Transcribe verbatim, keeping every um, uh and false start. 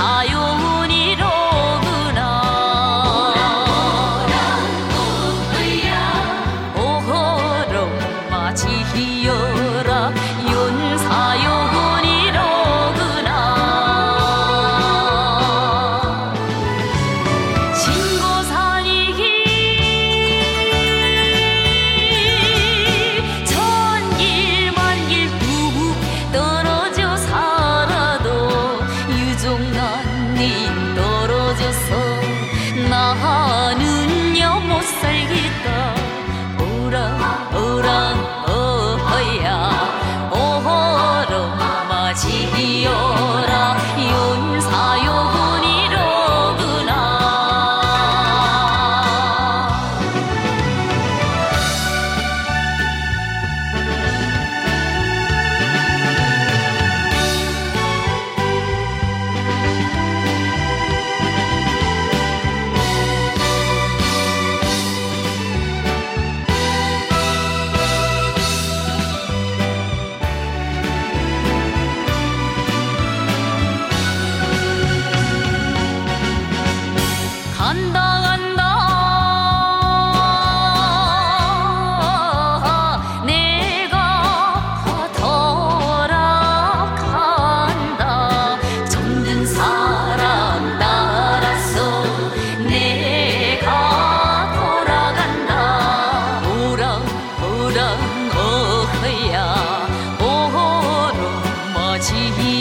윤사요운이로구나. 오호로 맞이어라 윤사요운이로구나. 신고산이 천길 만길 뚝 떨어져 살아도 유종난님 떨어져서 나는요 못 살겠다. 오랑 오랑 어허야 오호로 맞이어라 윤사요운이로구나. 간다 간다 내가 돌아간다. 정든 사람 따라서 내가 돌아간다. 오랑 오랑 어허야 오호로 맞이